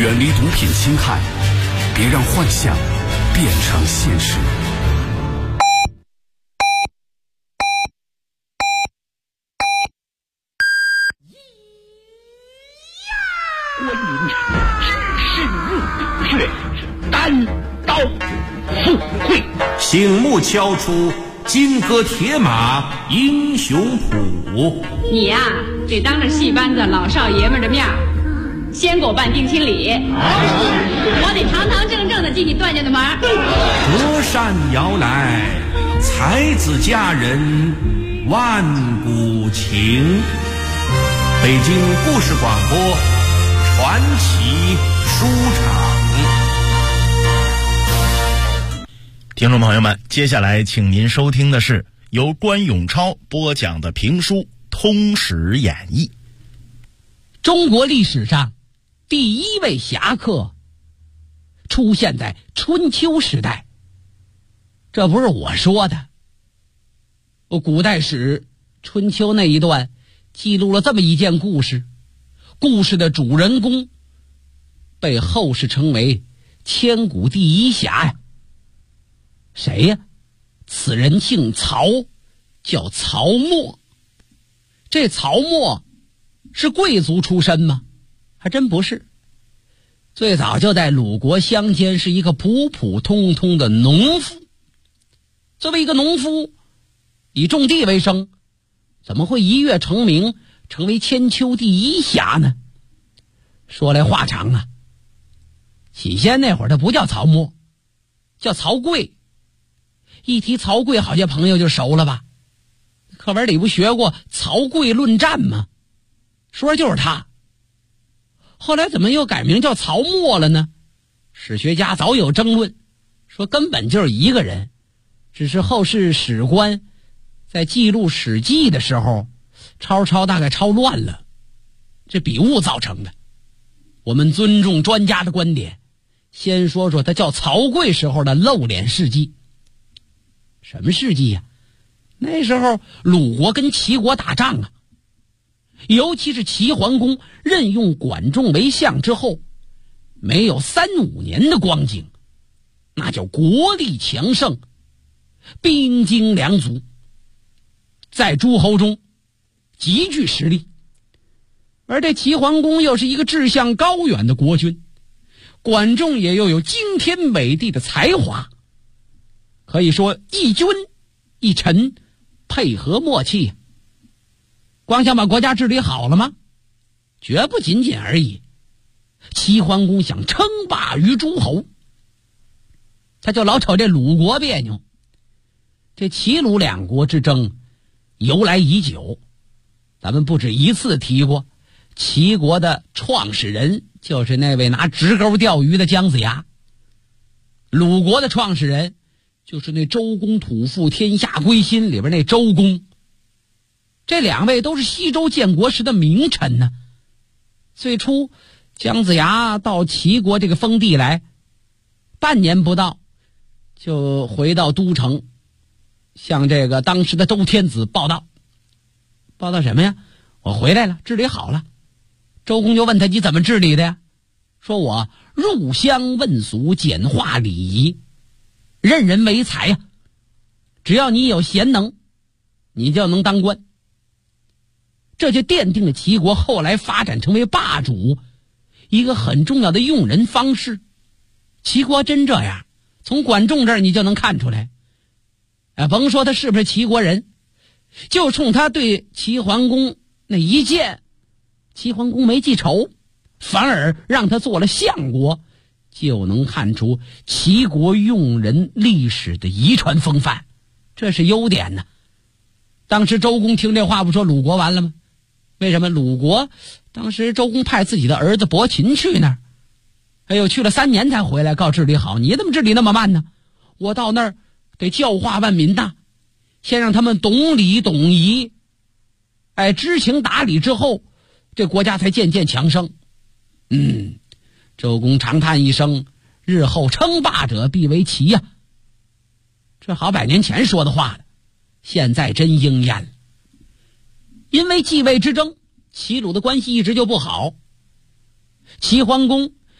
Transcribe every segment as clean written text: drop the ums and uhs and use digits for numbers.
远离毒品侵害，别让幻想变成现实。 观音只是入土穴，单刀赴会， 醒目敲出金戈铁马英雄谱。 你呀，得当着戏班子老少爷们的面先给我办定亲礼，我得堂堂正正的进你段家的门。 隔山遥来，才子佳人万古情。北京故事广播传奇书场。 听众朋友们，接下来请您收听的是由关永超播讲的评书《通史演义》。 中国历史上第一位侠客出现在春秋时代，这不是我说的。古代史春秋那一段记录了这么一件故事，故事的主人公被后世称为千古第一侠呀。谁呀？此人姓曹，叫曹沫。这曹沫是贵族出身吗？还真不是。最早就在鲁国乡间是一个普普通通的农夫。作为一个农夫，以种地为生，怎么会一跃成名，成为千秋第一侠呢？说来话长啊。起先那会儿他不叫曹沫，叫曹刿。一提曹刿，好些朋友就熟了吧？课文里不学过曹刿论战吗？说就是他。后来怎么又改名叫曹沫了呢？史学家早有争论，说根本就是一个人，只是后世史官在记录史记的时候抄大概抄乱了，这笔误造成的。我们尊重专家的观点，先说说他叫曹刿时候的露脸事迹。什么事迹呀？那时候鲁国跟齐国打仗啊，尤其是齐桓公任用管仲为相之后，没有3-5年的光景，那叫国力强盛，兵精粮足，在诸侯中极具实力。而这齐桓公又是一个志向高远的国君，管仲也又有惊天伟地的才华，可以说一君一臣配合默契。光想把国家治理好了吗？绝不仅仅而已。齐桓公想称霸于诸侯，他就老瞅这鲁国别扭。这齐鲁两国之争由来已久，咱们不止一次提过。齐国的创始人就是那位拿直钩钓鱼的姜子牙，鲁国的创始人就是那周公吐哺天下归心里边那周公。这两位都是西周建国时的名臣呢。最初姜子牙到齐国这个封地来，半年不到就回到都城，向这个当时的周天子报道。报道什么呀？我回来了，治理好了。周公就问他，你怎么治理的呀？说我入乡问俗，简化礼仪，任人唯才呀。只要你有贤能，你就能当官。这就奠定了齐国后来发展成为霸主一个很重要的用人方式。齐国真这样，从管仲这儿你就能看出来。甭说他是不是齐国人，就冲他对齐桓公那一箭，齐桓公没记仇，反而让他做了相国，就能看出齐国用人历史的遗传风范，这是优点呢。当时周公听这话不说鲁国完了吗？为什么？鲁国当时周公派自己的儿子伯禽去那儿，去了3年才回来，告治理好。你怎么治理那么慢呢？我到那儿得教化万民呐，先让他们懂礼懂仪，知情达理之后，这国家才渐渐强盛。周公长叹一声，日后称霸者必为齐呀。这好100年前说的话了，现在真应验了。因为继位之争，齐鲁的关系一直就不好。齐桓公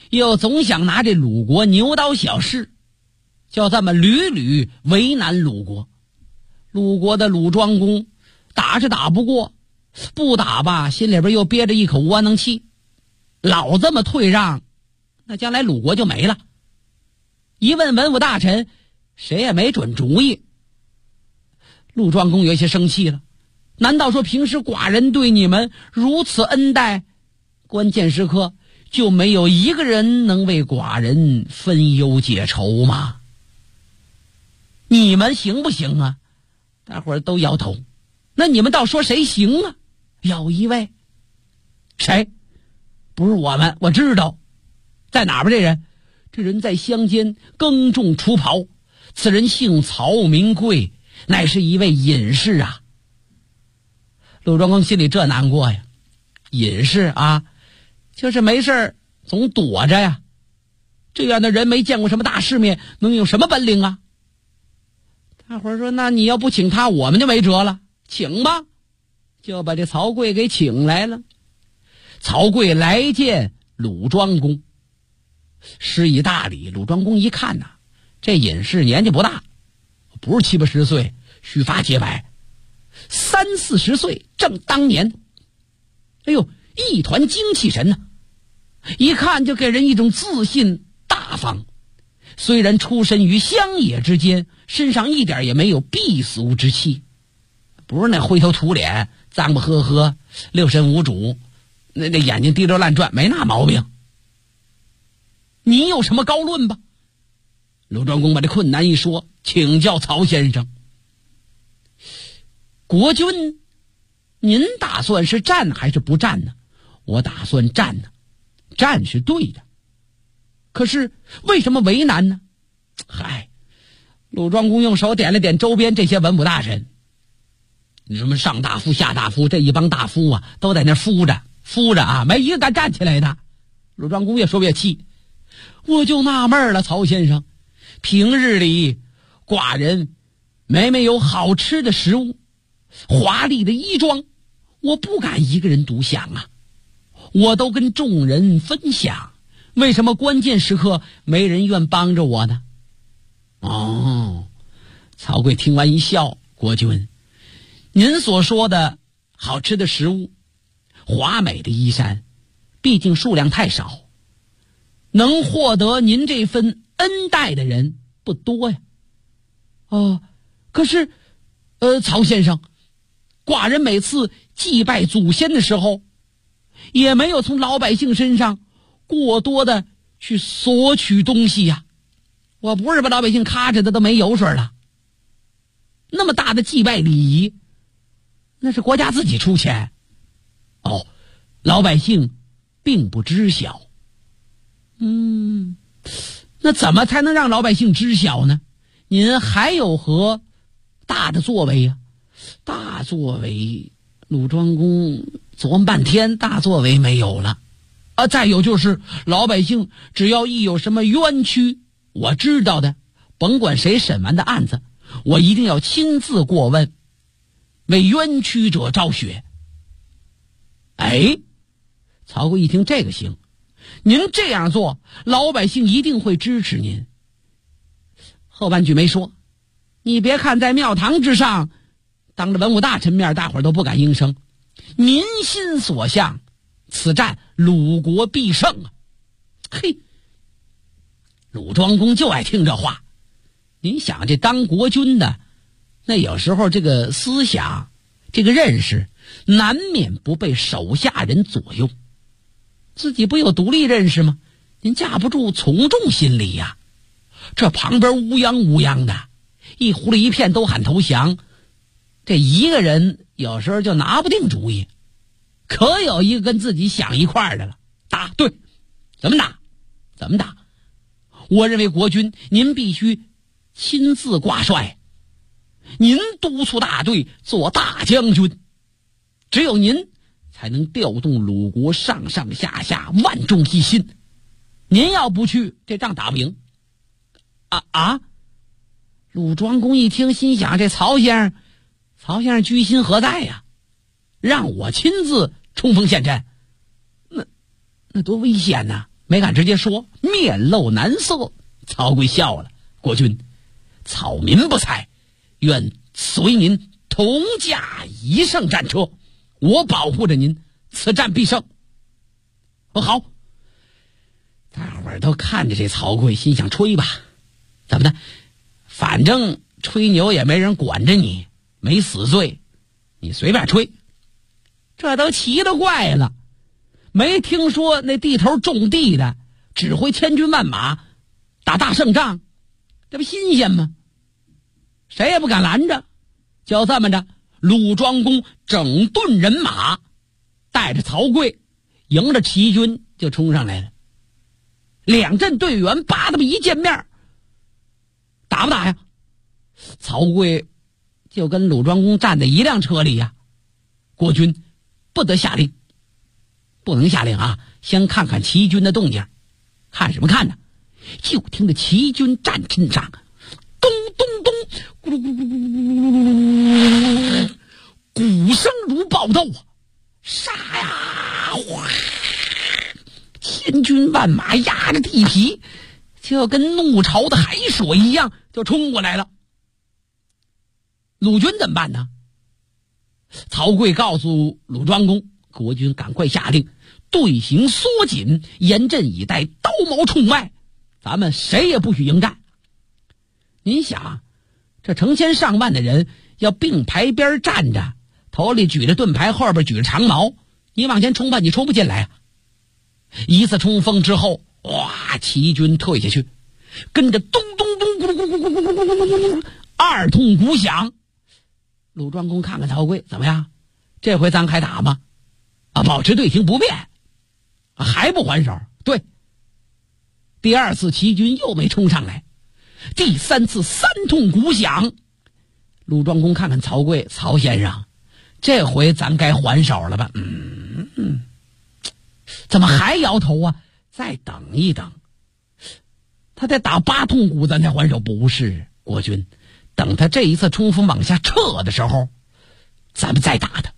又总想拿这鲁国牛刀小试，就这么屡屡为难鲁国。鲁国的鲁庄公打是打不过，不打吧心里边又憋着一口窝囊气，老这么退让，那将来鲁国就没了。一问文武大臣，谁也没准主意。鲁庄公有些生气了，难道说平时寡人对你们如此恩待，关键时刻就没有一个人能为寡人分忧解愁吗？你们行不行啊？大伙儿都摇头。那你们倒说谁行啊？有一位。谁？不是我们，我知道。在哪边这人？这人在乡间耕种除刨，此人姓曹名贵，乃是一位隐士啊。鲁庄公心里这难过呀，隐士啊，就是没事总躲着呀。这样的人没见过什么大世面，能有什么本领啊？大伙儿说，那你要不请他，我们就没辙了。请吧，就把这曹刿给请来了。曹刿来见鲁庄公，施以大礼。鲁庄公一看呐，这隐士年纪不大，不是7、80岁，须发洁白，30、40岁正当年。哎呦，一团精气神呢，一看就给人一种自信大方。虽然出身于乡野之间，身上一点也没有避俗之气，不是那灰头土脸、脏不呵呵、六神无主，那眼睛滴溜乱转，没那毛病。你有什么高论吧？鲁庄公把这困难一说，请教曹先生。国君，您打算是战还是不战呢？我打算战呢，战是对的。可是为什么为难呢？嗨，鲁庄公用手点了点周边这些文武大臣，什么上大夫下大夫，这一帮大夫啊，都在那敷着啊，没一个敢站起来的。鲁庄公越说越气，我就纳闷了，曹先生，平日里寡人每每有好吃的食物，华丽的衣装，我不敢一个人独享啊，我都跟众人分享，为什么关键时刻没人愿帮着我呢？哦，曹刿听完一笑，国君，您所说的好吃的食物，华美的衣衫，毕竟数量太少，能获得您这份恩待的人不多呀。可是曹先生，寡人每次祭拜祖先的时候，也没有从老百姓身上过多的去索取东西呀。我不是把老百姓咔着的都没油水了。那么大的祭拜礼仪，那是国家自己出钱。老百姓并不知晓。那怎么才能让老百姓知晓呢？您还有何大的作为呀？大作为，鲁庄公琢磨半天，大作为没有了。再有就是老百姓只要一有什么冤屈，我知道的，甭管谁审完的案子，我一定要亲自过问，为冤屈者昭雪。曹刿一听这个行，您这样做，老百姓一定会支持您。后半句没说，你别看在庙堂之上，当着文武大臣面，大伙儿都不敢应声。民心所向，此战鲁国必胜啊！嘿，鲁庄公就爱听这话。您想，这当国君的，那有时候这个思想，这个认识，难免不被手下人左右。自己不有独立认识吗？您架不住从众心理呀。这旁边乌泱的，一狐狸一片都喊投降，这一个人有时候就拿不定主意。可有一个跟自己想一块的了，打对，怎么打？我认为国君您必须亲自挂帅，您督促大队做大将军，只有您才能调动鲁国上上下下万众一心。您要不去，这仗打不赢。鲁庄公一听，心想，这曹先生居心何在呀？让我亲自冲锋陷阵，那多危险呐！ 没敢直接说，面露难色。曹刿笑了：“国君，草民不才，愿随您同驾一乘战车，我保护着您，此战必胜。”好，大伙儿都看着这曹刿，心想吹吧，怎么的？反正吹牛也没人管着你，没死罪，你随便吹。这都奇了怪了，没听说那地头种地的指挥千军万马打大胜仗，这不新鲜吗？谁也不敢拦着。就这么着，鲁庄公整顿人马，带着曹刿迎着齐军就冲上来了。两阵队员叭的一见面，打不打呀？曹刿就跟鲁庄公站在一辆车里呀。国君不得下令，不能下令啊！先看看齐军的动静。看什么看呢？就听着齐军战阵上咚咚咚，咕噜咕噜咕噜咕噜，鼓声如爆豆啊！杀呀！哗！千军万马压着地皮，就跟怒潮的海水一样就冲过来了。鲁军怎么办呢？曹刿告诉鲁庄公：“国君赶快下令，队形缩紧，严阵以待，刀矛冲外，咱们谁也不许迎战。”您想，这成千上万的人要并排边站着，头里举着盾牌，后边举着长矛，你往前冲吧，你冲不进来啊！一次冲锋之后，哇，齐军退下去，跟着咚咚咚咕噜咕噜咕噜咕噜咕噜咕噜，二通鼓响。鲁庄公看看曹刿，怎么样？这回咱还打吗？啊，保持队形不变，还不还手？对。第二次齐军又没冲上来，第三次三通鼓响。鲁庄公看看曹刿，曹先生，这回咱该还手了吧？怎么还摇头啊？再等一等，他得打8通鼓咱才还手。不是，国君，等他这一次冲锋往下撤的时候，咱们再打他。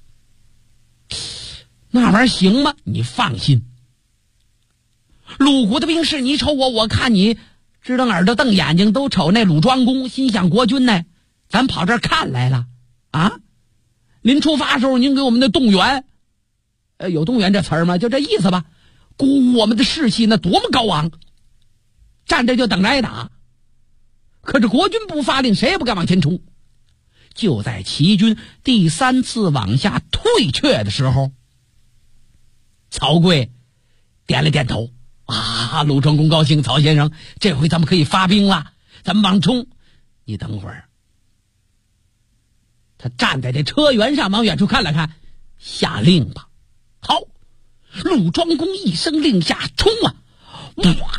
那玩意儿行吗？你放心，鲁国的兵士，你瞅我，我看你，直瞪耳朵瞪眼睛，都瞅那鲁庄公，心想国君呢，咱跑这儿看来了啊！临出发的时候，您给我们的动员，有动员这词儿吗？就这意思吧，鼓舞我们的士气，那多么高昂！站着就等着挨打。可是国君不发令，谁也不敢往前冲。就在齐军第三次往下退却的时候，曹刿点了点头。啊，鲁庄公高兴，曹先生，这回咱们可以发兵了，咱们往冲。你等会儿。他站在这车辕上，往远处看了看，下令吧。好，鲁庄公一声令下，冲啊！哇，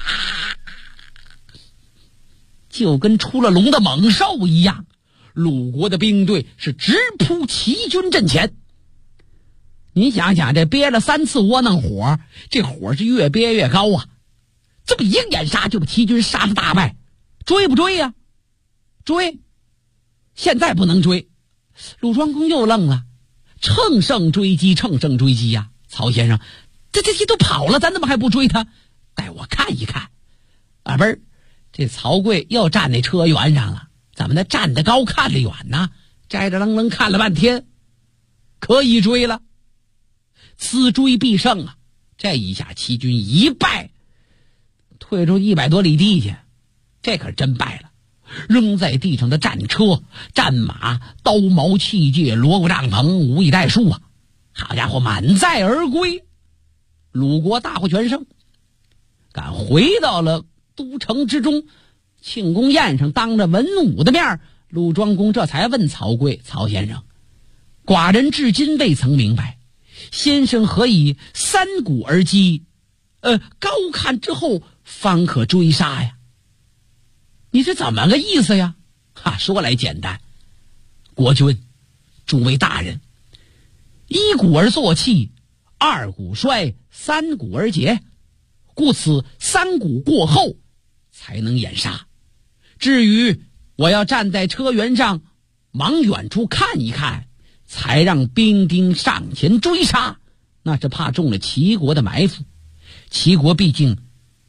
就跟出了笼的猛兽一样，鲁国的兵队是直扑齐军阵前。你想想，这憋了3次窝囊火，这火是越憋越高啊！这么一个掩杀就把齐军杀得大败，追不追呀？追！现在不能追。鲁庄公又愣了，乘胜追击，乘胜追击呀！曹先生，这都跑了，咱怎么还不追他？带我看一看。啊，不是，这曹刿又站那车辕上了，怎么的？站得高看得远呢？摘着愣愣看了半天，可以追了。此追必胜啊！这一下齐军一败，退出100多里地去，这可真败了。扔在地上的战车、战马、刀矛器械、锣鼓帐篷无以代数啊！好家伙，满载而归。鲁国大获全胜，赶回到了都城之中。庆功宴上，当着文武的面，鲁庄公这才问曹刿：“曹先生，寡人至今未曾明白，先生何以三鼓而击？高看之后方可追杀呀？你这怎么个意思呀？”说来简单，国君，诸位大人，1鼓而作气，2鼓衰，3鼓而竭，故此3鼓过后才能掩杀。至于我要站在车辕上往远处看一看，才让兵丁上前追杀，那是怕中了齐国的埋伏。齐国毕竟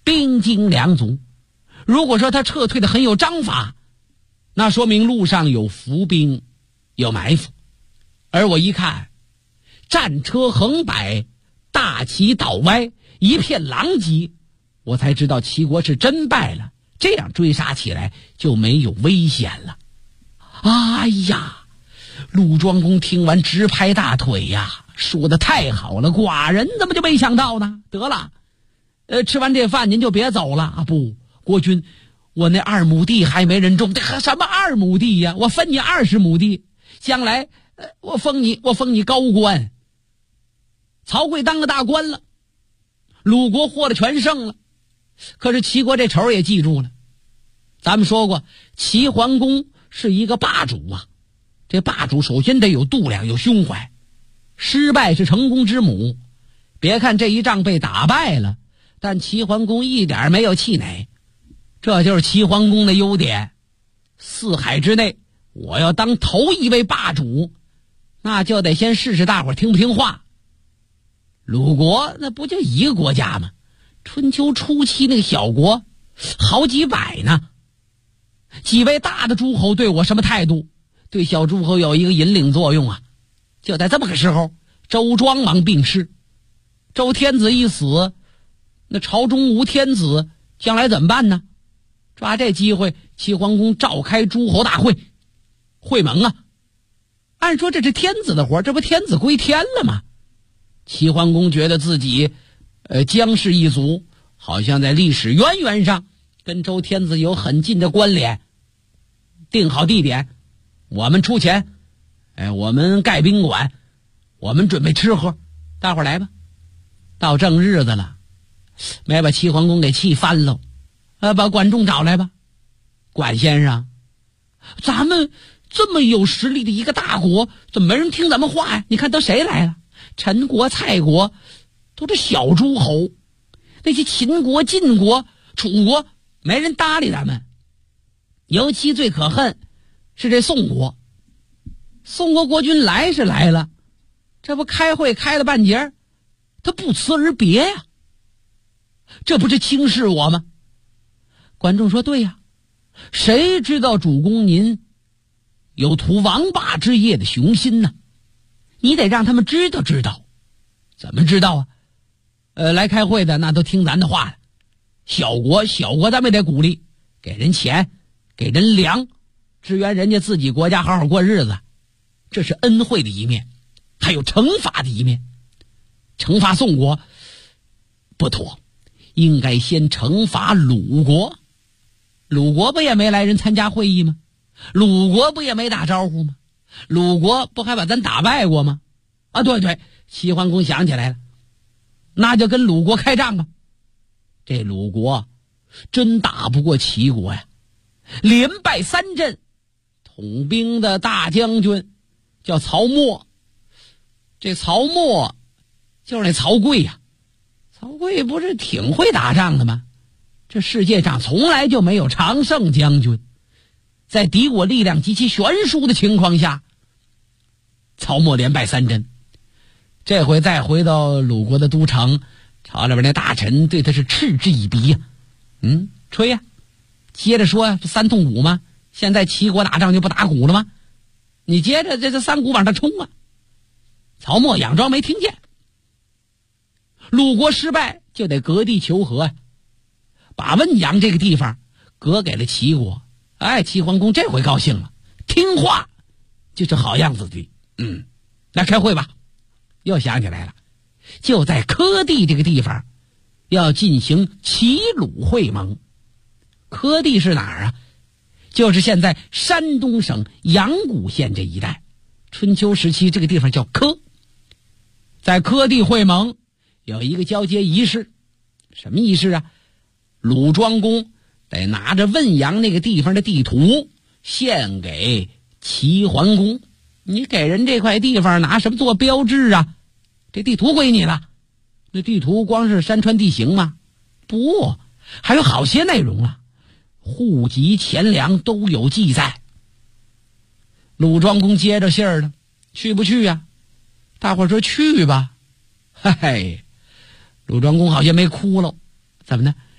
兵精粮足。如果说他撤退的很有章法，那说明路上有伏兵，有埋伏。而我一看，战车横摆，大旗倒歪，一片狼藉，我才知道齐国是真败了。这样追杀起来就没有危险了。哎呀，鲁庄公听完直拍大腿呀，说的太好了，寡人怎么就没想到呢？得了，吃完这饭您就别走了啊！不，国君，我那2亩地还没人种，这什么2亩地呀？我分你20亩地，将来我封你高官。曹刿当个大官了，鲁国获了全胜了。可是齐国这仇也记住了。咱们说过，齐桓公是一个霸主啊，这霸主首先得有度量，有胸怀。失败是成功之母。别看这一仗被打败了，但齐桓公一点没有气馁。这就是齐桓公的优点。4海之内，我要当头一位霸主，那就得先试试大伙听不听话。鲁国那不就一个国家吗？春秋初期那个小国好几百呢。几位大的诸侯对我什么态度？对小诸侯有一个引领作用啊。就在这么个时候，周庄王病逝，周天子一死，那朝中无天子，将来怎么办呢？抓这机会，齐桓公召开诸侯大会，会盟啊。按说这是天子的活，这不天子归天了吗？齐桓公觉得自己姜氏一族好像在历史渊源上跟周天子有很近的关联。定好地点，我们出钱，我们盖宾馆，我们准备吃喝，大伙来吧。到正日子了，没把齐桓公给气翻了。把管仲找来吧。管先生，咱们这么有实力的一个大国，怎么没人听咱们话呀？你看都谁来了？陈国、蔡国都是小诸侯，那些秦国、晋国、楚国没人搭理咱们。尤其最可恨是这宋国。宋国国君来是来了，这不开会开了半截，他不辞而别呀，这不是轻视我吗？管仲说，对呀，谁知道主公您有图王霸之业的雄心呢？你得让他们知道知道。怎么知道啊？来开会的那都听咱的话了。小国咱们得鼓励，给人钱，给人粮，支援人家自己国家好好过日子，这是恩惠的一面。还有惩罚的一面。惩罚宋国不妥，应该先惩罚鲁国。鲁国不也没来人参加会议吗？鲁国不也没打招呼吗？鲁国不还把咱打败过吗？啊，对，齐桓公想起来了，那就跟鲁国开仗吧。这鲁国真打不过齐国呀，连败3阵。统兵的大将军叫曹沫，这曹沫就是那曹刿呀。曹刿不是挺会打仗的吗？这世界上从来就没有常胜将军。在敌我力量极其悬殊的情况下，曹沫连败3阵。这回再回到鲁国的都城，朝里边那大臣对他是嗤之以鼻呀。吹呀，接着说这3通鼓吗？现在齐国打仗就不打鼓了吗？你接着这3鼓往上冲啊！曹沫佯装没听见。鲁国失败就得割地求和呀，把汶阳这个地方割给了齐国。齐桓公这回高兴了，听话就是好样子的。来开会吧。又想起来了，就在柯地这个地方要进行齐鲁会盟。柯地是哪儿啊？就是现在山东省阳谷县这一带。春秋时期这个地方叫柯。在柯地会盟有一个交接仪式。什么仪式啊？鲁庄公得拿着汶阳那个地方的地图献给齐桓公。你给人这块地方拿什么做标志啊？这地图归你了。那地图光是山川地形吗？不，还有好些内容啊，户籍钱粮都有记载。鲁庄公接着信儿了，去不去呀？大伙说去吧。嘿嘿，鲁庄公好像没哭了。怎么呢？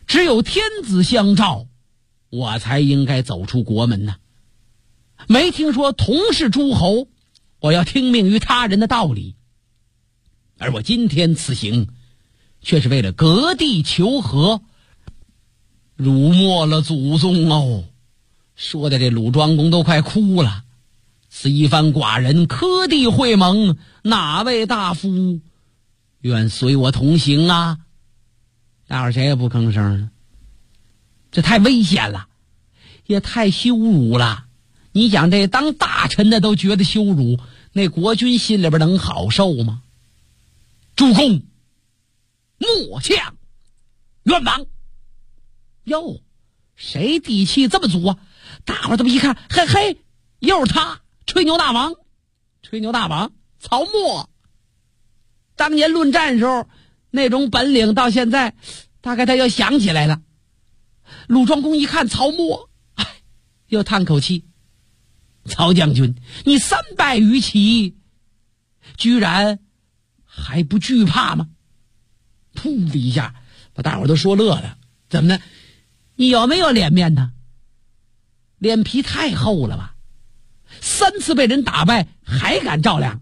只有天子相照，我才应该走出国门呢。没听说同是诸侯，我要听命于他人的道理。而我今天此行，却是为了割地求和，辱没了祖宗哦。说的这鲁庄公都快哭了。此一番寡人科地会盟，哪位大夫愿随我同行啊？大伙谁也不吭声了。这太危险了，也太羞辱了。你想这当大臣的都觉得羞辱，那国君心里边能好受吗？主公末将愿往。哟，谁底气这么足啊？大伙这么一看，嘿嘿，又是他，吹牛大王。吹牛大王曹沫，当年论战时候那种本领，到现在大概他要想起来了。鲁庄公一看曹沫，又叹口气，曹将军，你3败于齐，居然还不惧怕吗？噗的一下把大伙都说乐了。怎么呢？你有没有脸面呢？脸皮太厚了吧？3次被人打败还敢照亮？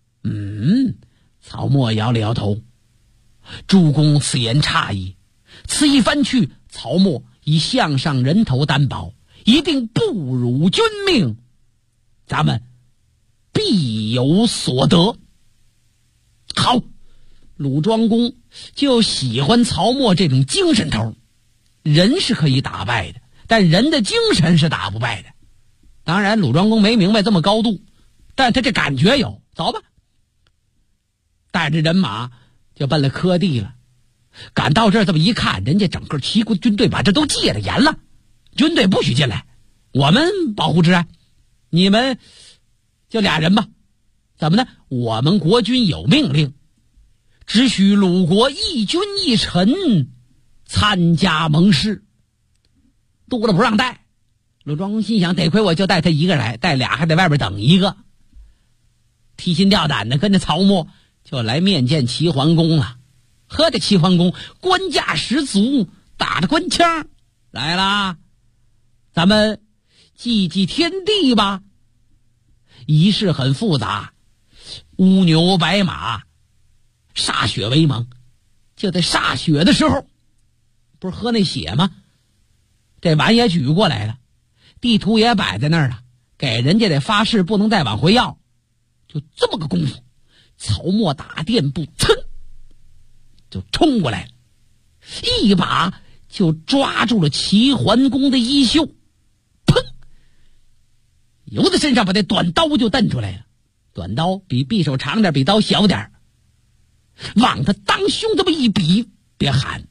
曹沫摇了摇头。主公此言差矣。此一番去，曹沫以项上人头担保，一定不辱君命，咱们必有所得。好，鲁庄公就喜欢曹沫这种精神头。人是可以打败的，但人的精神是打不败的。当然鲁庄公没明白这么高度，但他这感觉有。走吧，带着人马就奔了科地了。赶到这儿这么一看，人家整个齐国军队把这都戒了严了，军队不许进来，我们保护治安，你们就俩人吧。怎么呢？我们国军有命令，只许鲁国一君一臣参加盟誓，多了不让带。鲁庄公心想，得亏我就带他一个来，带俩还得外边等一个。提心吊胆的跟着曹沫就来面见齐桓公了。喝着齐桓公官架十足，打着官腔来啦，咱们祭祭天地吧。仪式很复杂，乌牛白马，歃血为盟。就在歃血的时候，不是喝那血吗？这碗也举过来了，地图也摆在那儿了，给人家得发誓不能再往回要。就这么个功夫，曹沫打垫步，噌就冲过来了，一把就抓住了齐桓公的衣袖，砰，由他身上把这短刀就蹬出来了。短刀比匕首长点，比刀小点，往他当胸这么一比，别喊。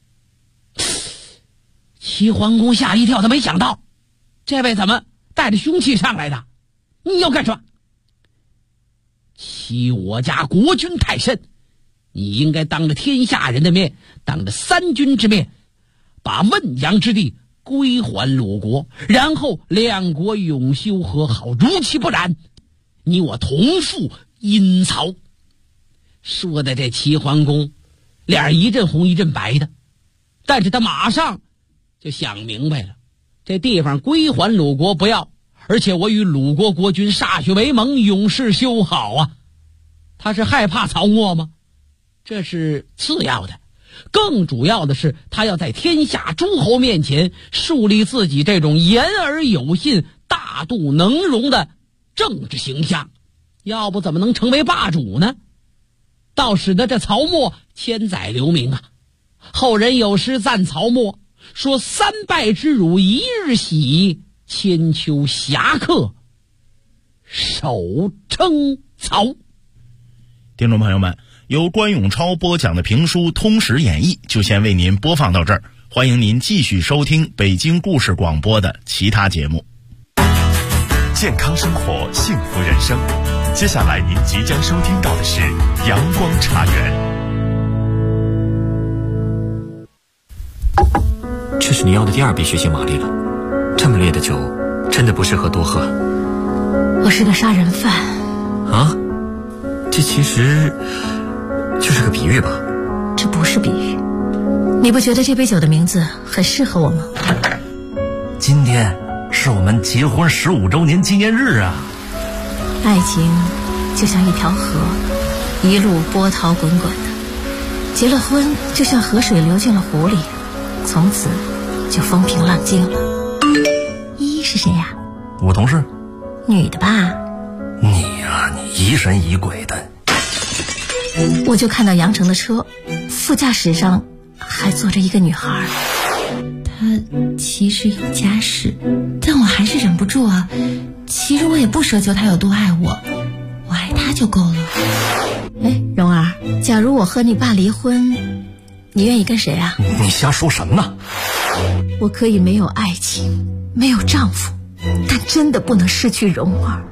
齐桓公吓一跳，他没想到这位怎么带着凶器上来的？你要干什么？欺我家国君太甚，你应该当着天下人的面，当着3军之面，把汶阳之地归还鲁国，然后2国永修和好，如其不然，你我同赴阴曹。说的这齐桓公脸一阵红一阵白的，但是他马上就想明白了，这地方归还鲁国不要，而且我与鲁国国君歃血为盟，永世修好啊。他是害怕曹沫吗？这是次要的，更主要的是他要在天下诸侯面前树立自己这种言而有信、大度能容的政治形象，要不怎么能成为霸主呢？倒使得这曹沫千载留名啊。后人有诗赞曹沫，说3败之辱一日喜，千秋侠客手称曹。 听众朋友们，由关永超播讲的评书《通史演义》就先为您播放到这儿，欢迎您继续收听北京故事广播的其他节目。 健康生活，幸福人生。接下来您即将收听到的是阳光茶园。 这是你要的第2笔血腥玛丽了，这么烈的酒真的不适合多喝。 我是个杀人犯啊，这其实就是个比喻吧？ 这不是比喻， 你不觉得这杯酒的名字很适合我吗？ 今天是我们结婚15周年纪念日啊！ 爱情就像一条河，一路波涛滚滚的。结了婚就像河水流进了湖里，从此就风平浪静了。依依是谁呀？ 我同事。 女的吧？ 你呀，你疑神疑鬼的。 我就看到杨成的车，副驾驶上还坐着一个女孩。 她其实有家室，但我还是忍不住啊。其实我也不奢求她有多爱我，我爱她就够了。 哎，蓉儿，假如我和你爸离婚，你愿意跟谁啊？ 你瞎说什么呢？ 我可以没有爱情，没有丈夫，但真的不能失去蓉儿。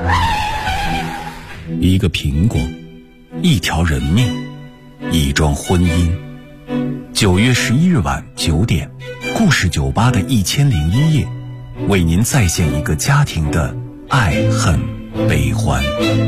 一个苹果，一条人命，一桩婚姻。9月11日晚9点，故事酒吧的1001夜，为您再现一个家庭的爱恨悲欢。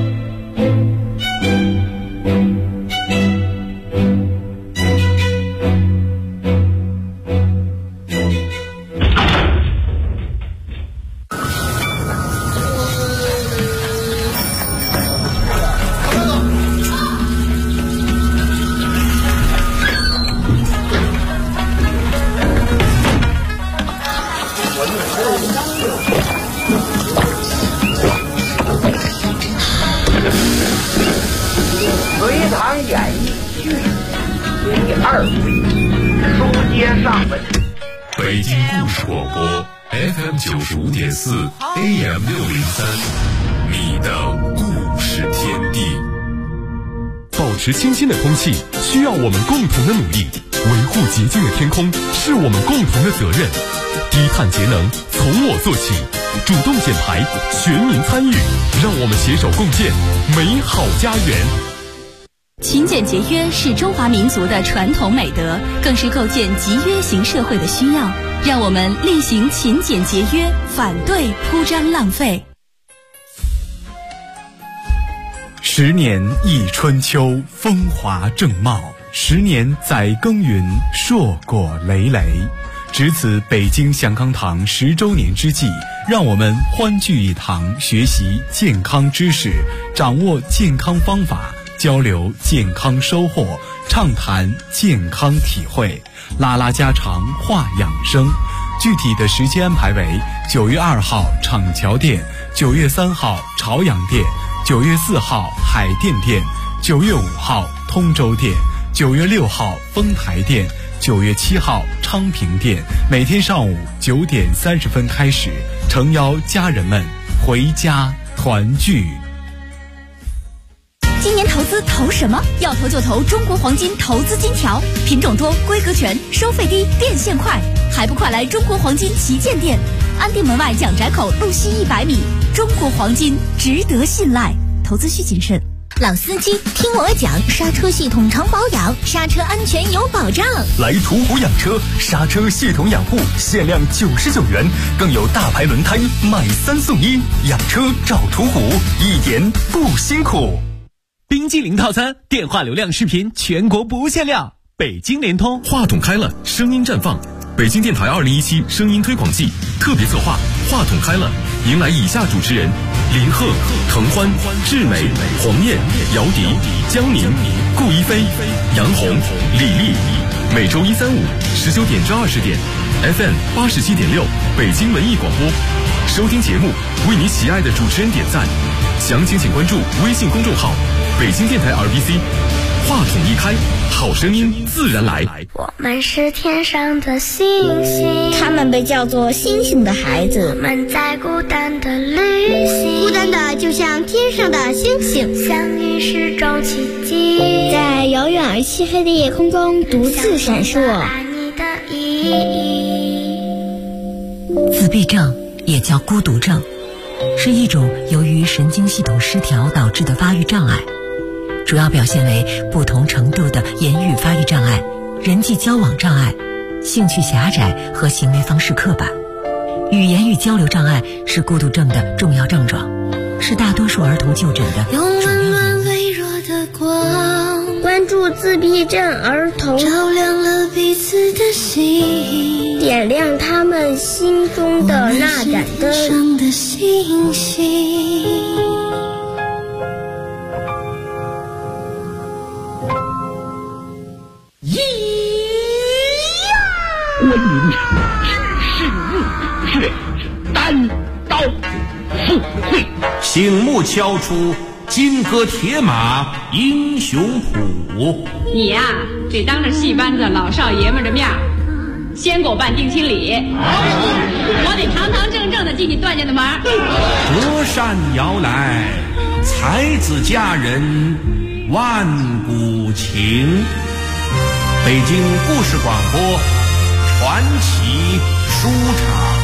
北京故事广播 FM 95.4 AM 603，你的故事天地。 保持清新的空气需要我们共同的努力，维护洁净的天空是我们共同的责任。低碳节能从我做起，主动减排，全民参与，让我们携手共建美好家园。 勤俭节约是中华民族的传统美德，更是构建集约型社会的需要。让我们力行勤俭节约，反对铺张浪费。 10年忆春秋，风华正茂；10年载耕耘，硕果累累。值此北京祥康堂10周年之际，让我们欢聚一堂，学习健康知识，掌握健康方法，交流健康收获，畅谈健康体会，拉拉家常，话养生。具体的时间安排为9月2号厂桥店，9月3号朝阳店，9月4号海淀店，9月5号通州店，9月6号丰台店，9月7号昌平店。每天上午9点30分开始，诚邀家人们回家团聚。 今年投资投什么？要投就投中国黄金投资金条，品种多，规格全，收费低，变现快，还不快来中国黄金旗舰店，安定门外蒋宅口路西100米。中国黄金值得信赖，投资需谨慎。 老司机听我讲，刹车系统常保养，刹车安全有保障。 来途虎养车，刹车系统养护限量99元，更有大牌轮胎买3送1，养车找途虎，一点不辛苦。 冰激凌套餐，电话流量视频全国不限量。北京联通， 话筒开了，声音绽放。北京电台2017声音推广季特别策划，话筒开了，迎来以下主持人：林鹤、滕欢、志美、黄燕、姚笛、江宁、顾一飞、杨红、李丽。每周1、3、5 19点至20点 ，FM 87.6北京文艺广播。收听节目，为你喜爱的主持人点赞。详情请关注微信公众号北京电台 RBC。话筒一开，好声音自然来。 我们是天上的星星， 他们被叫做星星的孩子。 我们在孤单的旅行， 孤单的就像天上的星星， 相遇是种奇迹， 在遥远而漆黑的夜空中独自闪烁。 爱你的意义。 自闭症也叫孤独症，是一种由于神经系统失调导致的发育障碍。主要表现为不同程度的言语发育障碍、人际交往障碍、兴趣狭窄和行为方式刻板。语言与交流障碍是孤独症的重要症状，是大多数儿童就诊的主要原因。 关注自闭症儿童， 照亮了彼此的心， 点亮他们心中的那盏灯。 上的星星。 观音治世入土穴，单刀赴会， 醒目敲出金戈铁马英雄谱。 你呀，得当着戏班子老少爷们的面先给我办定亲礼，我得堂堂正正的进你段家的门。 隔山遥来，才子佳人万古情。北京故事广播传奇书场。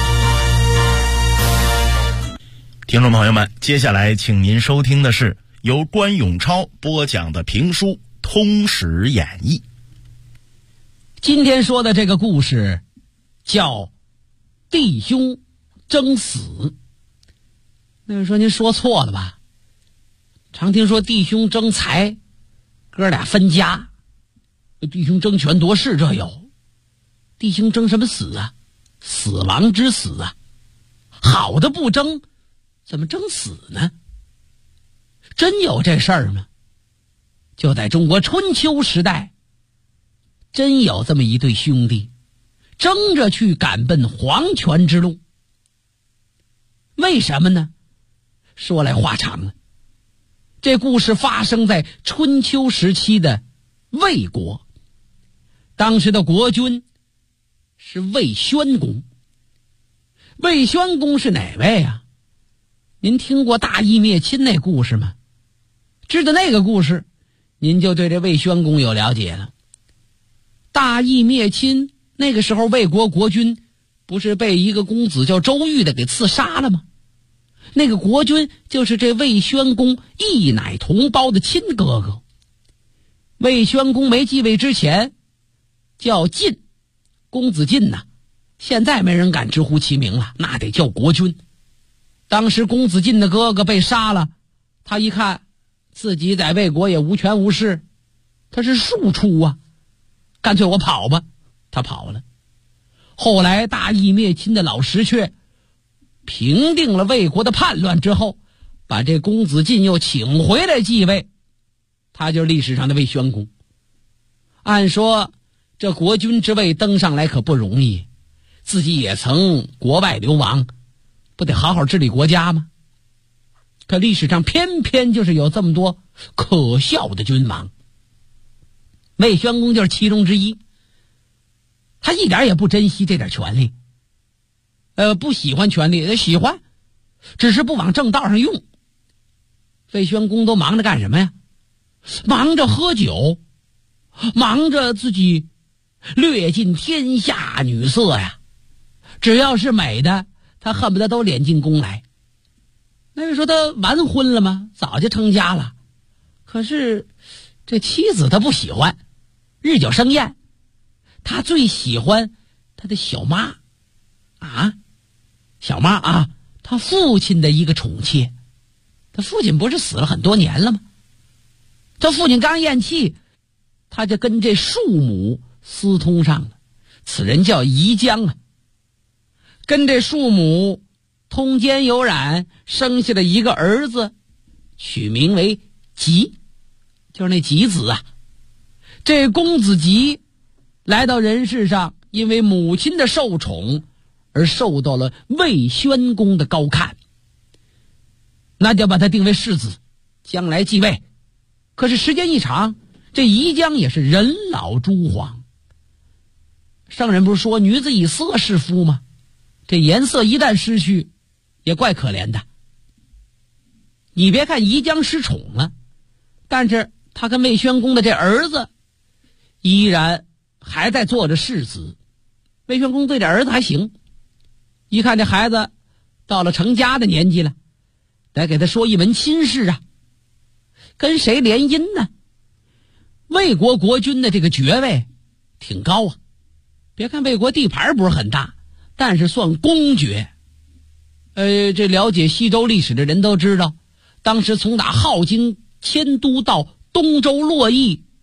听众朋友们，接下来请您收听的是由关永超播讲的评书《通史演义》。 今天说的这个故事叫弟兄争死。那位说您说错了吧？常听说弟兄争财，哥俩分家，弟兄争权夺势，这有。弟兄争什么死啊？死亡之死啊！好的不争，怎么争死呢？真有这事儿吗？就在中国春秋时代，真有这么一对兄弟，争着去赶奔黄泉之路。为什么呢？说来话长了。这故事发生在春秋时期的魏国，当时的国君是魏宣公。魏宣公是哪位啊？您听过大义灭亲那故事吗？知道那个故事，您就对这魏宣公有了解了。大义灭亲，那个时候魏国国君不是被一个公子叫周瑜的给刺杀了吗？那个国君就是这魏宣公异奶同胞的亲哥哥。魏宣公没继位之前叫晋，公子晋呐，现在没人敢直呼其名了，那得叫国君。当时公子晋的哥哥被杀了，他一看自己在魏国也无权无势，他是庶出啊，干脆我跑吧，他跑了。后来大义灭亲的老石阙平定了魏国的叛乱之后，把这公子晋又请回来继位，他就是历史上的魏宣公。按说这国君之位登上来可不容易，自己也曾国外流亡，不得好好治理国家吗？可历史上偏偏就是有这么多可笑的君王，魏宣公就是其中之一。他一点也不珍惜这点权利，不喜欢权力，他喜欢，只是不往正道上用。魏宣公都忙着干什么呀？忙着喝酒，忙着自己掠尽天下女色呀，只要是美的他恨不得都敛进宫来。那个说他完婚了吗？早就成家了，可是这妻子他不喜欢，日久生厌。他最喜欢他的小妈啊，小妈啊，他父亲的一个宠妾。他父亲不是死了很多年了吗？他父亲刚咽气，他就跟这庶母私通上了，此人叫宜姜啊，跟这庶母通奸有染，生下了一个儿子，取名为吉，就是那吉子啊。这公子吉来到人世上，因为母亲的受宠而受到了魏宣公的高看，那就把他定为世子，将来继位。可是时间一长，这宜姜也是人老珠黄。圣人不是说女子以色侍夫吗？这颜色一旦失去，也怪可怜的。你别看宜姜失宠了，但是他跟魏宣公的这儿子依然还在做着世子。魏宣公对这儿子还行，一看这孩子到了成家的年纪了，得给他说一门亲事啊。跟谁联姻呢？魏国国君的这个爵位挺高啊，别看魏国地盘不是很大，但是算公爵。这了解西周历史的人都知道，当时从打镐京迁都到东周洛邑，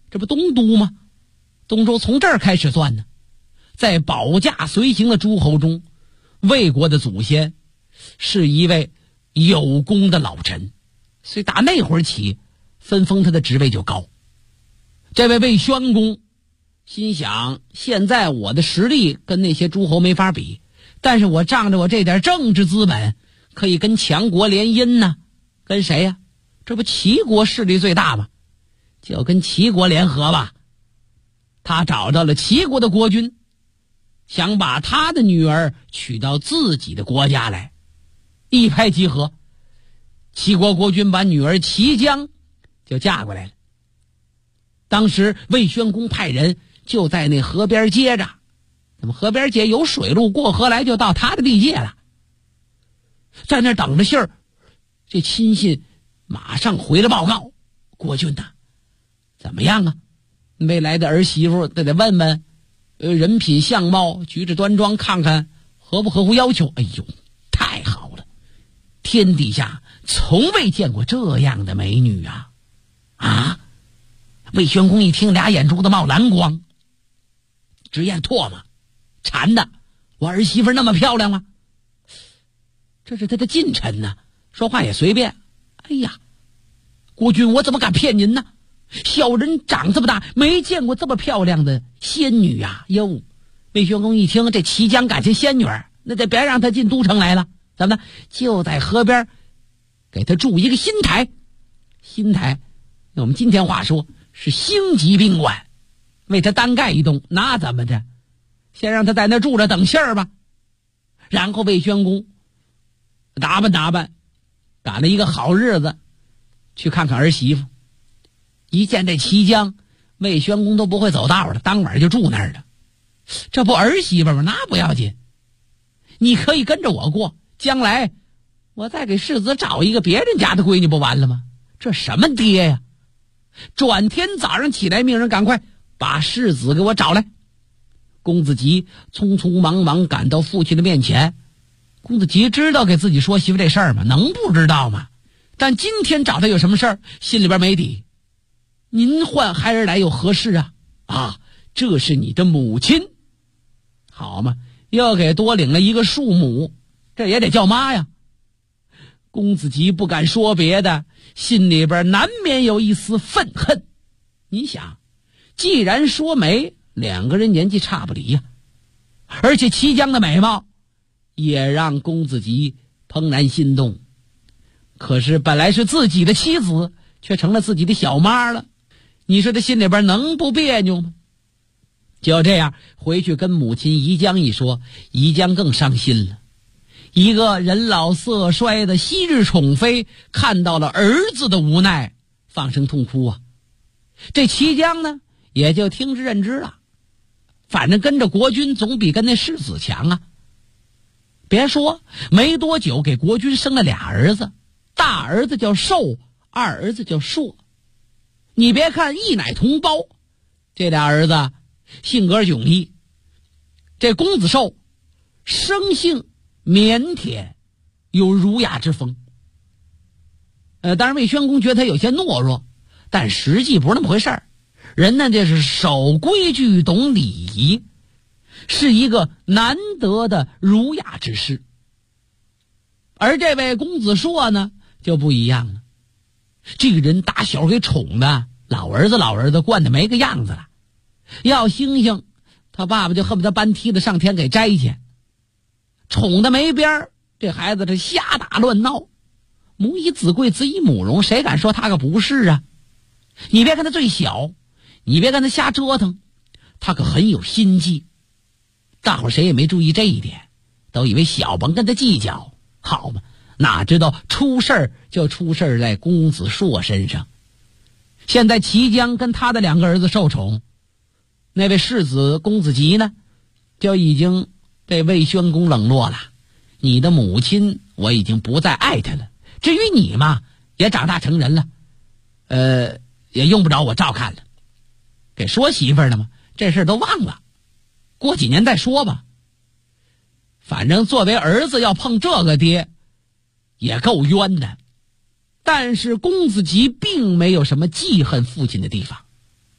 这不东都吗？东周从这儿开始算呢。在保驾随行的诸侯中，魏国的祖先是一位有功的老臣，所以打那会儿起，分封他的职位就高。这位魏宣公心想，现在我的实力跟那些诸侯没法比，但是我仗着我这点政治资本，可以跟强国联姻呢。跟谁呀？这不齐国势力最大吗？就跟齐国联合吧。他找到了齐国的国君，想把他的女儿娶到自己的国家来。一拍即合，齐国国君把女儿齐姜就嫁过来了。当时魏宣公派人就在那河边接着，那么河边接有水路，过河来就到他的地界了。在那等着信儿，这亲信马上回了报告，国君呐，怎么样啊？未来的儿媳妇得问问，人品相貌举止端庄，看看合不合乎要求。哎呦，太好了，天底下从未见过这样的美女啊！啊！魏宣公一听，俩眼珠子冒蓝光，直咽唾沫，馋的，我儿媳妇那么漂亮吗？这是他的近臣呢，说话也随便。哎呀，国君，我怎么敢骗您呢？小人长这么大没见过这么漂亮的仙女啊！哟，魏宣公一听，这齐姜感情仙女儿，那得别让她进都城来了，怎么的？就在河边给她筑一个新台。新台，那我们今天话说是星级宾馆，为她单盖一栋，那怎么着？先让她在那住着等信儿吧。然后魏宣公打扮，赶了一个好日子去看看儿媳妇。一见这齐姜，魏宣公都不会走道了，当晚就住那儿了。这不儿媳妇吗？那不要紧，你可以跟着我过，将来我再给世子找一个别人家的闺女不完了吗？这什么爹呀！转天早上起来，命人赶快把世子给我找来。公子吉匆匆忙忙赶到父亲的面前。公子吉知道给自己说媳妇这事儿吗？能不知道吗？但今天找他有什么事儿，心里边没底。您唤孩儿来有何事啊？啊，这是你的母亲。好嘛，又给多领了一个庶母，这也得叫妈呀。公子吉不敢说别的，心里边难免有一丝愤恨。你想，既然说媒，两个人年纪差不离呀，而且齐姜的美貌也让公子吉怦然心动。可是本来是自己的妻子，却成了自己的小妈了，你说他心里边能不别扭吗？就这样回去跟母亲宜姜一说，宜姜更伤心了。一个人老色衰的昔日宠妃看到了儿子的无奈，放声痛哭啊。这齐姜呢，也就听之任之了，反正跟着国君总比跟那世子强啊。别说没多久，给国君生了俩儿子，大儿子叫寿，二儿子叫硕。你别看一奶同胞，这俩儿子性格迥异。这公子寿生性腼腆，有儒雅之风。当然魏宣公觉得他有些懦弱，但实际不是那么回事儿。人呢，这是守规矩懂礼仪，是一个难得的儒雅之士。而这位公子硕呢就不一样了，这个人打小给宠的老儿子惯得没个样子了，要星星他爸爸就恨不得搬梯子上天给摘去，宠的没边儿。这孩子这瞎打乱闹，母以子贵，子以母荣，谁敢说他个不是啊？你别看他最小，你别看他瞎折腾，他可很有心计。大伙谁也没注意这一点，都以为小甭跟他计较，好嘛，哪知道出事儿就出事儿在公子硕身上。现在齐姜跟他的两个儿子受宠，那位世子公子吉呢，就已经被魏宣公冷落了。你的母亲我已经不再爱她了，至于你嘛，也长大成人了，也用不着我照看了。给说媳妇儿了吗？这事儿都忘了，过几年再说吧。反正作为儿子要碰这个爹也够冤的。但是公子吉并没有什么记恨父亲的地方，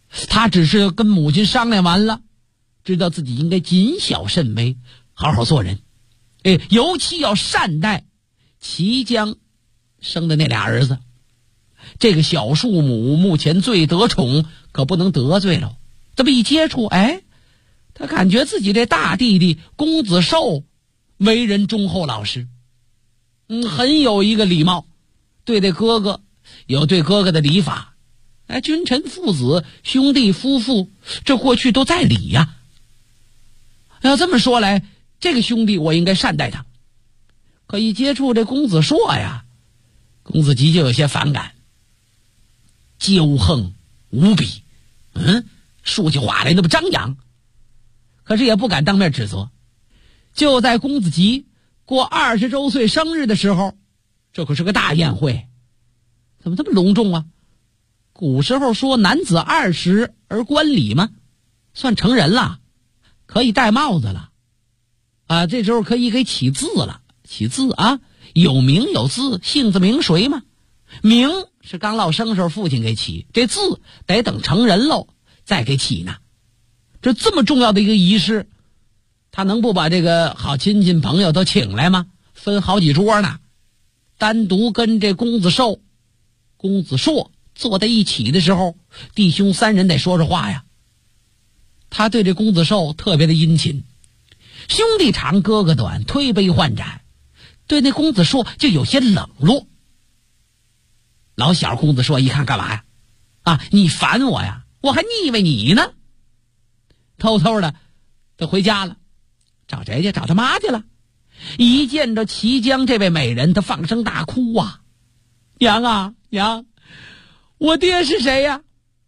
他只是跟母亲商量完了，知道自己应该谨小慎微，好好做人。尤其要善待齐姜生的那俩儿子。这个小庶母目前最得宠，可不能得罪了。这么一接触，他感觉自己这大弟弟公子寿为人忠厚老实，很有一个礼貌，对这哥哥有对哥哥的礼法。君臣父子兄弟夫妇，这过去都在理呀。要这么说来，这个兄弟我应该善待他。可一接触这公子硕呀，公子吉就有些反感，骄横无比，说起话来那么张扬，可是也不敢当面指责。就在公子吉过20周岁生日的时候，这可是个大宴会，怎么这么隆重啊？古时候说男子20而冠礼嘛，算成人了，可以戴帽子了这时候可以给起字了。起字有名有字，姓字名谁嘛？名是刚落生时候父亲给起，这字得等成人喽再给起呢。这么重要的一个仪式，他能不把这个好亲戚朋友都请来吗？分好几桌呢，单独跟这公子寿、公子硕坐在一起的时候，弟兄3人得说说话呀。他对这公子寿特别的殷勤，兄弟长哥哥短，推杯换盏，对那公子硕就有些冷落。老小公子硕一看，干嘛呀？你烦我呀，我还腻歪你呢。偷偷的他回家了，找谁去？找他妈去了。一见着齐姜这位美人，他放声大哭啊！娘啊娘，我爹是谁呀？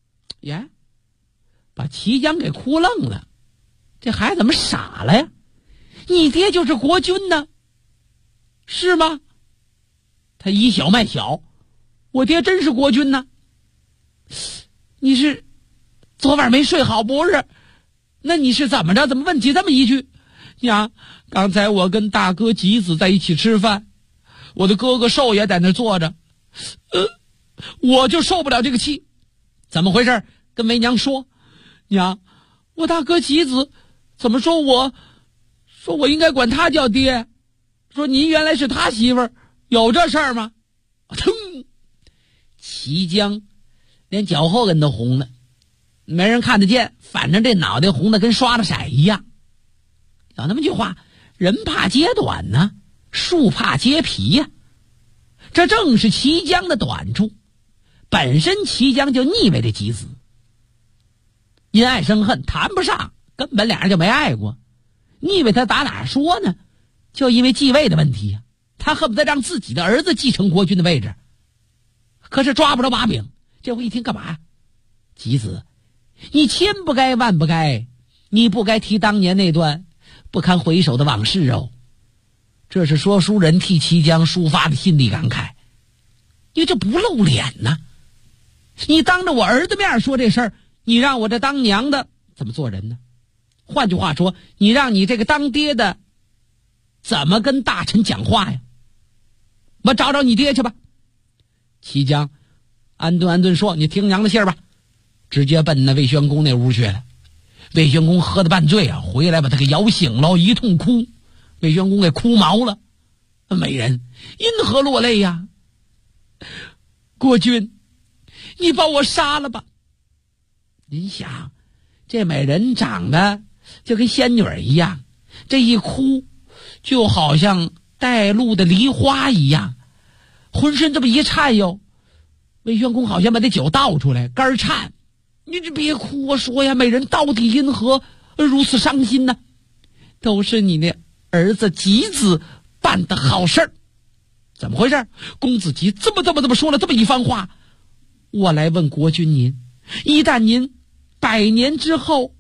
把齐姜给哭愣了。这孩子怎么傻了呀？你爹就是国君呢，是吗？他以小卖小，我爹真是国君呢。你是昨晚没睡好不是？那你是怎么着？怎么问起这么一句？娘，刚才我跟大哥吉子在一起吃饭，我的哥哥寿也在那坐着，我就受不了这个气。怎么回事？跟为娘说。娘，我大哥吉子怎么说我应该管他叫爹，说您原来是他媳妇儿，有这事儿吗？腾，齐姜连脚后跟都红了，没人看得见，反正这脑袋红的跟刷了色一样。有那么句话，人怕揭短呢，树怕揭皮呀。这正是齐姜的短处。本身齐姜就腻歪这吉子，因爱生恨谈不上，根本俩人就没爱过。腻歪他打哪说呢？就因为继位的问题呀，他恨不得让自己的儿子继承国君的位置，可是抓不着把柄。这回一听干嘛呀？吉子，你千不该万不该，你不该提当年那段不堪回首的往事哦。这是说书人替齐姜抒发的心里感慨，因为这不露脸呢。你当着我儿子面说这事儿，你让我这当娘的怎么做人呢？换句话说，你让你这个当爹的怎么跟大臣讲话呀？我找找你爹去吧。齐姜安顿安顿说，你听娘的信儿吧，直接奔那魏宣公那屋去了。魏宣公喝得半醉啊，回来把他给摇醒了，一通哭。魏宣公给哭毛了。美人因何落泪呀？国君，你把我杀了吧。您想，这美人长得就跟仙女一样，这一哭就好像带露的梨花一样，浑身这么一颤悠。魏宣公好像把这酒倒出来，肝颤。你这别哭啊，说呀，美人到底因何如此伤心呢？都是你那儿子吉子办的好事儿。怎么回事？公子吉这么说了这么一番话，我来问国君您，一旦您100年之后，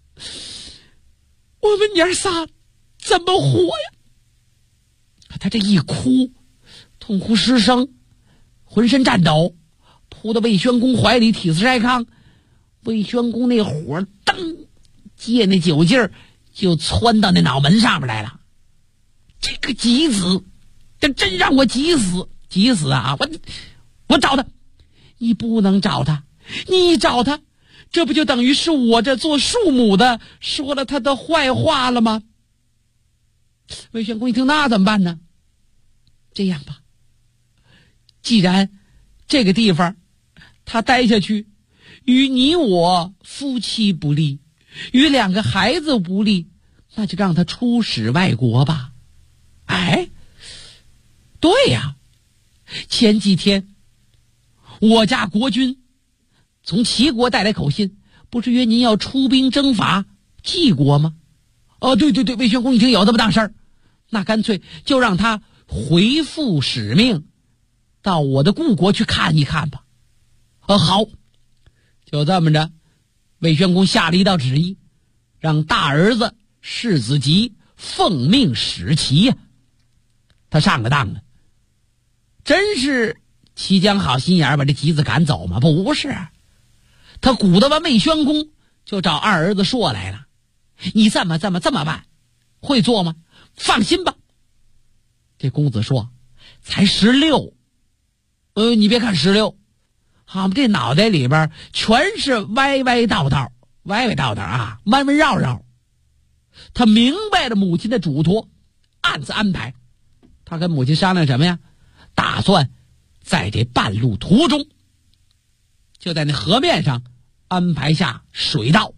我们娘仨怎么活呀？他这一哭，痛哭失声，浑身颤抖，扑到魏宣公怀里，体似筛糠。魏宣公那火噔借那酒劲儿就窜到那脑门上面来了。这个急死，这真让我急死！急死啊！我找他！你不能找他，你一找他， 这不就等于是我这做庶母的说了他的坏话了吗？魏宣公一听，那怎么办呢？这样吧，既然这个地方他待下去与你我夫妻不利，与2个孩子不利，那就让他出使外国吧。哎，对呀，前几天我家国君从齐国带来口信，不是约您要出兵征伐晋国吗？对，魏宣公一听有这么大事儿，那干脆就让他回复使命，到我的故国去看一看吧。好，就这么着，魏宣公下了一道旨意，让大儿子世子吉奉命使齐呀。他上个当了，真是齐姜好心眼把这吉子赶走吗？不是，他鼓捣完魏宣公，就找二儿子说来了，你这么办，会做吗？放心吧。这公子说才16，你别看16，好嘛，这脑袋里边全是歪歪道道啊，弯弯绕绕。他明白了母亲的嘱托，暗自安排。他跟母亲商量什么呀？打算在这半路途中，就在那河面上安排下水道。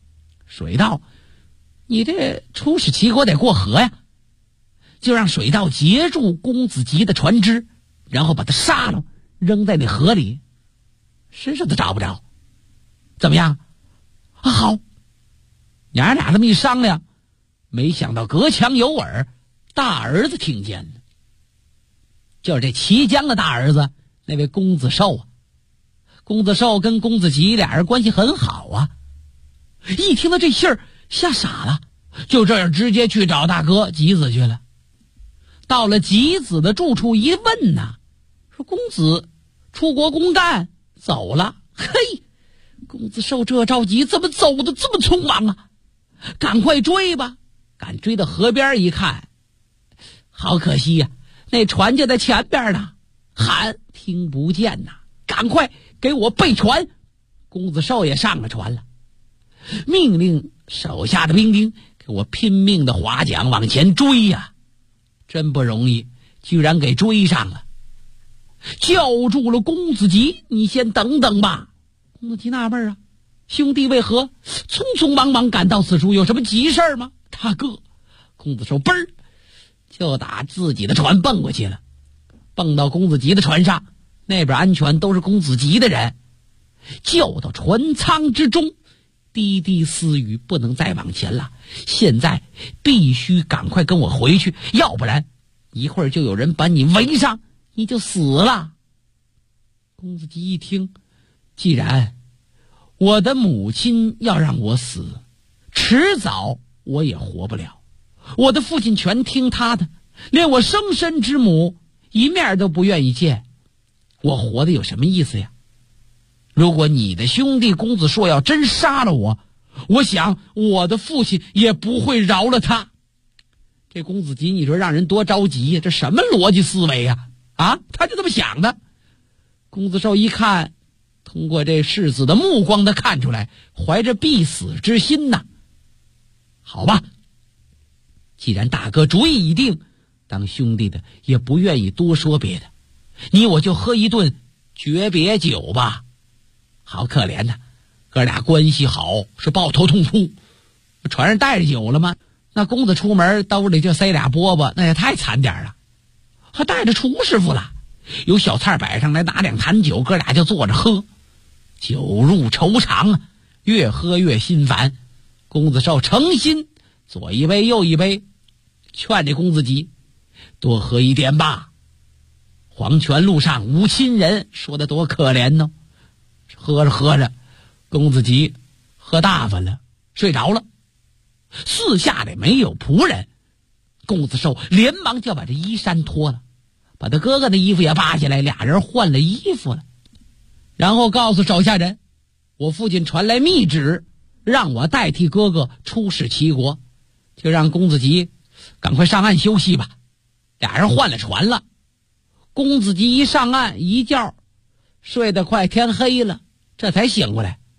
你这出使齐国得过河呀，就让水道截住公子吉的船只，然后把他杀了，扔在那河里，身上都找不着。怎么样？好。娘俩这么一商量，没想到隔墙有耳，大儿子听见了。就是这齐姜的大儿子，那位公子寿啊。公子寿跟公子吉俩人关系很好啊。一听到这信儿，吓傻了，就这样直接去找大哥吉子去了。到了吉子的住处一问呐，说公子出国公干走了。嘿，公子寿这着急，怎么走的这么匆忙啊？赶快追吧！赶追到河边一看，好可惜呀，那船就在前边呢，喊听不见呐！赶快给我备船！公子寿也上了船了，命令手下的兵丁给我拼命的划桨往前追呀！真不容易，居然给追上了，叫住了公子吉，你先等等吧。公子吉纳闷啊，兄弟为何匆匆忙忙赶到此处？有什么急事吗？大哥，公子寿嘣儿就打自己的船蹦过去了，蹦到公子吉的船上，那边安全都是公子吉的人，叫到船舱之中，低低私语，不能再往前了，现在必须赶快跟我回去，要不然一会儿就有人把你围上，你就死了。公子吉一听，既然我的母亲要让我死，迟早我也活不了，我的父亲全听他的，连我生身之母一面都不愿意见，我活的有什么意思呀？如果你的兄弟公子硕要真杀了我，我想我的父亲也不会饶了他。这公子吉你说让人多着急呀，这什么逻辑思维呀？他就这么想的。公子寿一看，通过这世子的目光，他看出来怀着必死之心呐。好吧，既然大哥主意已定，当兄弟的也不愿意多说别的，你我就喝一顿诀别酒吧。好可怜呐，哥俩关系好，是抱头痛哭。船上带着酒了吗？那公子出门兜里就塞俩饽饽，那也太惨点了。还带着厨师傅了，有小菜摆上来，拿2坛酒，哥俩就坐着喝。酒入愁肠啊，越喝越心烦。公子寿诚心左一杯右一杯，劝这公子吉多喝一点吧。黄泉路上无亲人，说的多可怜呢。喝着喝着，公子吉喝大发了，睡着了。四下里没有仆人，公子寿连忙就把这衣衫脱了，把他哥哥的衣服也扒下来，俩人换了衣服了，然后告诉手下人，我父亲传来密旨，让我代替哥哥出使齐国，就让公子吉赶快上岸休息吧。俩人换了船了，公子吉一上岸一觉，睡得快天黑了，这才醒过来。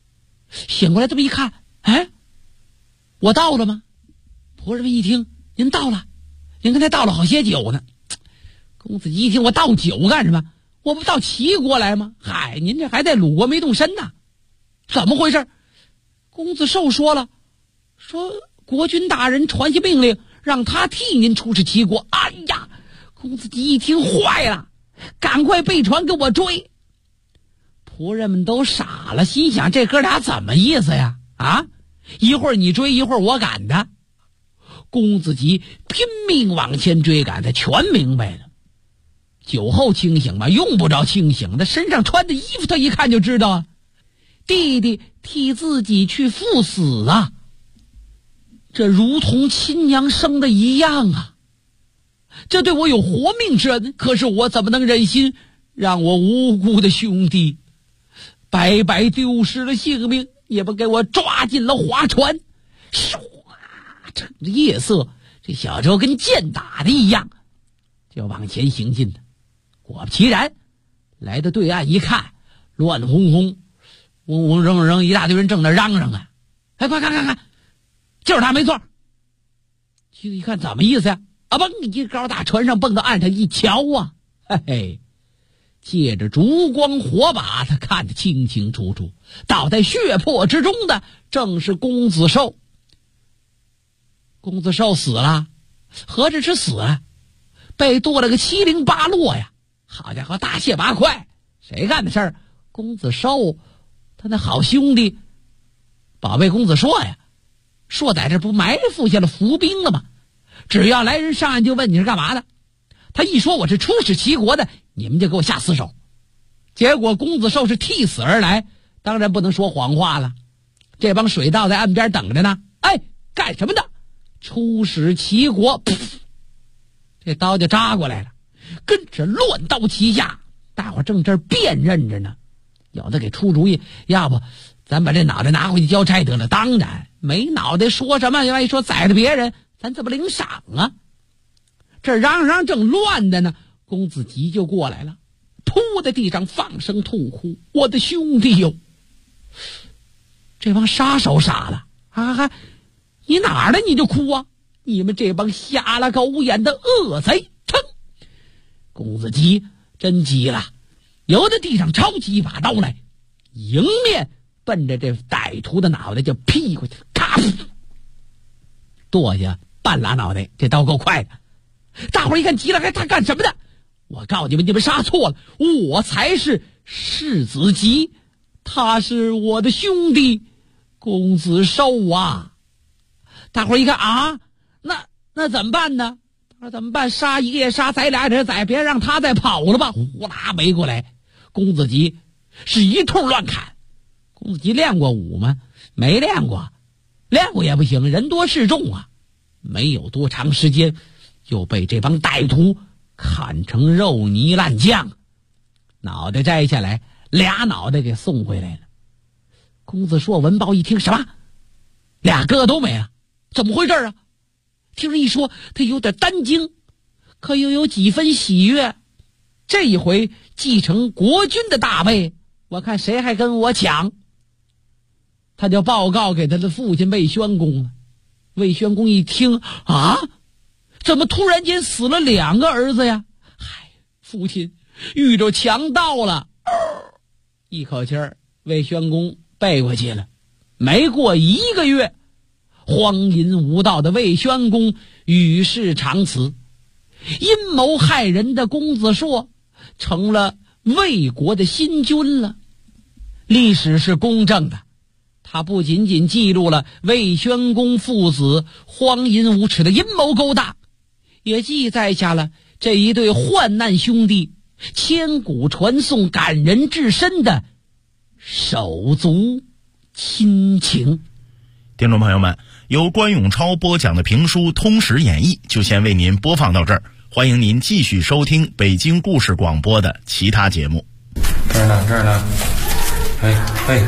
醒过来这么一看，哎，我到了吗？仆人们一听，您到了，您刚才倒了好些酒呢。公子吉一听，我倒酒干什么？我不到齐国来吗？嗨，您这还在鲁国没动身呢，怎么回事？公子寿说了，说国君大人传下命令，让他替您出使齐国。哎呀，公子吉一听坏了，赶快备船跟我追。仆人们都傻了，心想这哥俩怎么意思呀？啊，一会儿你追，一会儿我赶他。公子吉拼命往前追赶，他全明白了。酒后清醒嘛，用不着清醒，他身上穿的衣服他一看就知道啊，弟弟替自己去赴死啊，这如同亲娘生的一样啊，这对我有活命之恩，可是我怎么能忍心让我无辜的兄弟白白丢失了性命，也不给我抓进了划船。唰，趁着夜色，这小周跟箭打的一样就往前行进的。果不其然，来到对岸一看，乱哄哄，嗡嗡扔扔，一大堆人正在嚷嚷啊！哎，快看，就是他没错。去一看怎么意思呀？啊，蹦一高大船上蹦到岸上一瞧啊，嘿嘿，借着烛光火把，他看得清清楚楚，倒在血泊之中的正是公子寿。公子寿死了，何止是死了，被剁了个七零八落呀！好家伙，大卸八块，谁干的事儿？公子寿，他那好兄弟宝贝公子硕呀，硕在这不埋伏下了伏兵了吗？只要来人上岸就问你是干嘛的，他一说我是出使齐国的，你们就给我下死手。结果公子寿是替死而来，当然不能说谎话了。这帮水盗在岸边等着呢，哎，干什么的？出使齐国，这刀就扎过来了，跟着乱刀齐下，大伙正这儿辨认着呢。有的给出主意，要不咱把这脑袋拿回去交差得了。当然没脑袋说什么，万一说宰了别人，咱怎么领赏啊？这嚷嚷正乱的呢，公子吉就过来了，扑在地上放声痛哭，我的兄弟哟！这帮杀手傻了啊！你哪儿的你就哭啊？你们这帮瞎了狗眼的恶贼！噌！公子吉真急了，由得地上抄起一把刀来，迎面奔着这歹徒的脑袋就劈过去，咔！剁下半拉脑袋，这刀够快的。大伙儿一看急了，他干什么的？我告诉你们，你们杀错了，我才是世子吉，他是我的兄弟公子寿啊！大伙儿一看啊，那怎么办呢？他说怎么办？杀一个也杀，宰俩也宰，别让他再跑了吧！呼啦围过来，公子吉是一通乱砍。公子吉练过武吗？没练过，练过也不行，人多势众啊。没有多长时间，就被这帮歹徒砍成肉泥烂酱，脑袋摘下来，俩脑袋给送回来了。公子硕闻报一听，什么？俩哥哥都没了？怎么回事啊？听人一说，他有点担惊，可又有几分喜悦。这一回继承国君的大位，我看谁还跟我抢？他就报告给他的父亲魏宣公了。魏宣公一听啊，怎么突然间死了两个儿子呀？嗨，父亲遇着强盗了！一口气儿，魏宣公背过去了。没过1个月，荒淫无道的魏宣公与世长辞，阴谋害人的公子硕成了魏国的新君了。历史是公正的，他不仅仅记录了魏宣公父子荒淫无耻的阴谋勾当，也记载下了这一对患难兄弟千古传颂、感人至深的手足亲情。 听众朋友们，由关永超播讲的评书《通史演义》就先为您播放到这儿，欢迎您继续收听北京故事广播的其他节目。 这儿呢，哎，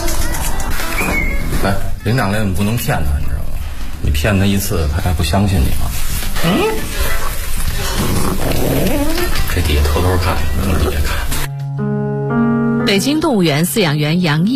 来，领长来，我们不能骗他，你知道吗？你骗他一次，他还不相信你吗？这底下偷偷看，底下看。 北京动物园饲养员杨毅从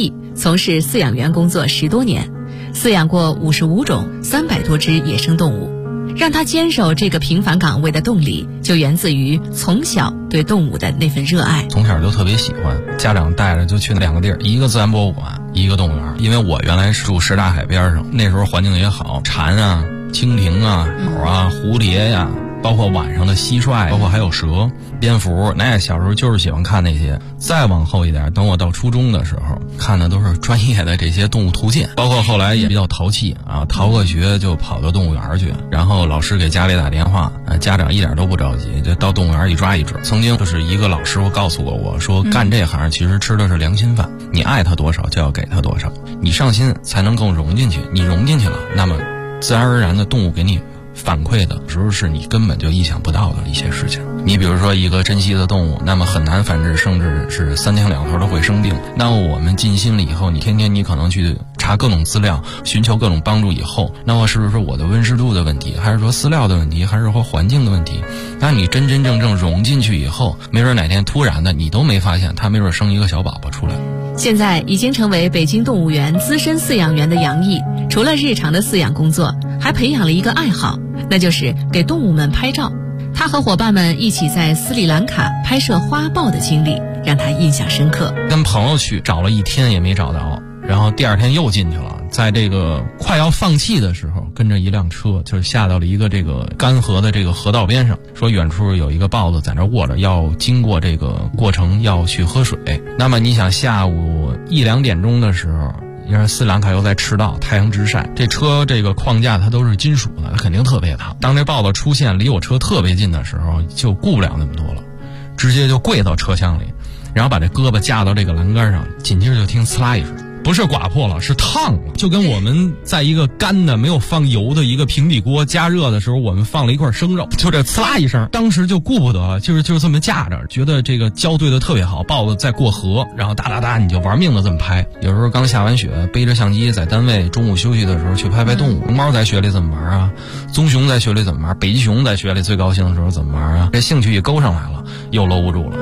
从事饲养员工作10多年，饲养过55种300多只野生动物。让他坚守这个平凡岗位的动力，就源自于从小对动物的那份热爱。 从小就特别喜欢，家长带着就去2个地儿，一个自然博物馆，一个动物园。因为我原来是住什刹海边上，那时候环境也好，蝉啊、蜻蜓啊、鸟啊、蝴蝶呀，包括晚上的蟋蟀，包括还有蛇、蝙蝠，那小时候就是喜欢看那些。再往后一点，等我到初中的时候，看的都是专业的这些动物图鉴，包括后来也比较淘气啊，逃个学就跑到动物园去，然后老师给家里打电话，家长一点都不着急，就到动物园一抓一只。曾经就是一个老师傅告诉过我说，干这行其实吃的是良心饭，你爱他多少就要给他多少，你上心才能更融进去，你融进去了，那么自然而然的动物给你反馈的时候是你根本就意想不到的一些事情。你比如说一个珍稀的动物，那么很难繁殖，甚至是3天2头都会生病。那我们尽心了以后，你天天你可能去查各种资料，寻求各种帮助以后，那么是不是我的温湿度的问题，还是说饲料的问题，还是说环境的问题？那你真真正正融进去以后，没准哪天突然的你都没发现，它没准生一个小宝宝出来。 现在已经成为北京动物园资深饲养员的杨毅，除了日常的饲养工作，还培养了一个爱好，那就是给动物们拍照。他和伙伴们一起在斯里兰卡拍摄花豹的经历让他印象深刻。 跟朋友去找了1天也没找到，然后第2天又进去了，在这个快要放弃的时候，跟着一辆车就是下到了一个这个干涸的这个河道边上，说远处有一个豹子在那卧着，要经过这个过程要去喝水。那么你想下午1、2点钟的时候，因为斯里兰卡又在赤道，太阳直晒，这车这个框架它都是金属的，它肯定特别烫。当这豹子出现离我车特别近的时候，就顾不了那么多了，直接就跪到车厢里，然后把这胳膊架到这个栏杆上，紧接着就听呲啦一声，不是刮破了，是烫了，就跟我们在一个干的没有放油的一个平底锅加热的时候，我们放了一块生肉，就这呲啦一声，当时就顾不得，就是这么架着，觉得这个交对的特别好，豹子在过河，然后哒哒哒你就玩命的这么拍。有时候刚下完雪，背着相机在单位中午休息的时候去拍拍动物。龙猫在雪里怎么玩啊？棕熊在雪里怎么玩？北极熊在雪里最高兴的时候怎么玩啊？这兴趣一勾上来了，又搂不住了。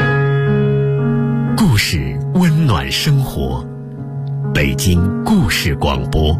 故事温暖生活，北京故事广播。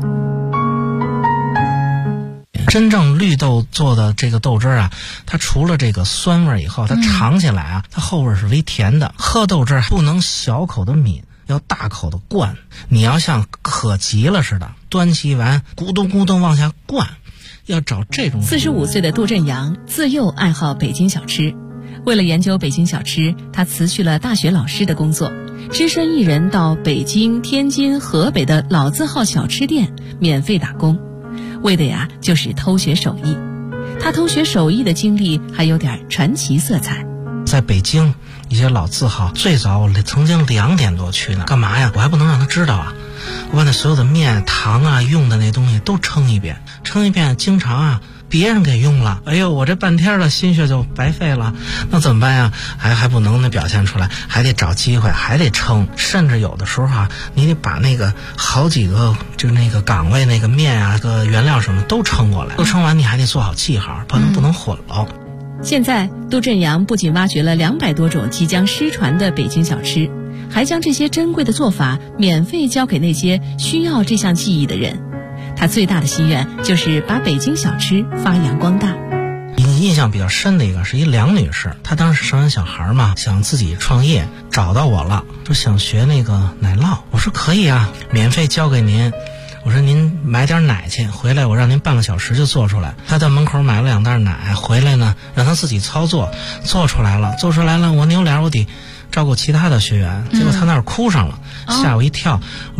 真正绿豆做的这个豆汁啊，它除了这个酸味以后，它尝起来啊，它后味是微甜的。喝豆汁不能小口的抿，要大口的灌。你要像渴急了似的，端起碗咕咚咕咚往下灌，要找这种。 45岁的杜振阳自幼爱好北京小吃，为了研究北京小吃，他辞去了大学老师的工作，只身一人到北京、天津、河北的老字号小吃店免费打工，为的呀就是偷学手艺。他偷学手艺的经历还有点传奇色彩。 在北京一些老字号，最早我曾经2点多去呢，干嘛呀？我还不能让他知道啊！我把那所有的面、糖啊、用的那东西都称一遍，经常啊别人给用了，哎呦，我这半天的心血就白费了，那怎么办呀？还不能那表现出来，还得找机会，还得称，甚至有的时候啊，你得把那个好几个就那个岗位那个面啊、个原料什么都称过来，都称完你还得做好记号，不能混了。 现在杜振阳不仅挖掘了200多种即将失传的北京小吃，还将这些珍贵的做法免费教给那些需要这项技艺的人。他最大的心愿就是把北京小吃发扬光大。 印象比较深的一个是一梁女士，她当时生完小孩嘛，想自己创业，找到我了，说想学那个奶酪。我说可以啊，免费教给您。我说您买点奶去，回来我让您半个小时就做出来。他在门口买了2袋奶，回来呢让他自己操作，做出来了，我扭脸我得照顾其他的学员，结果他那儿哭上了，吓我一跳。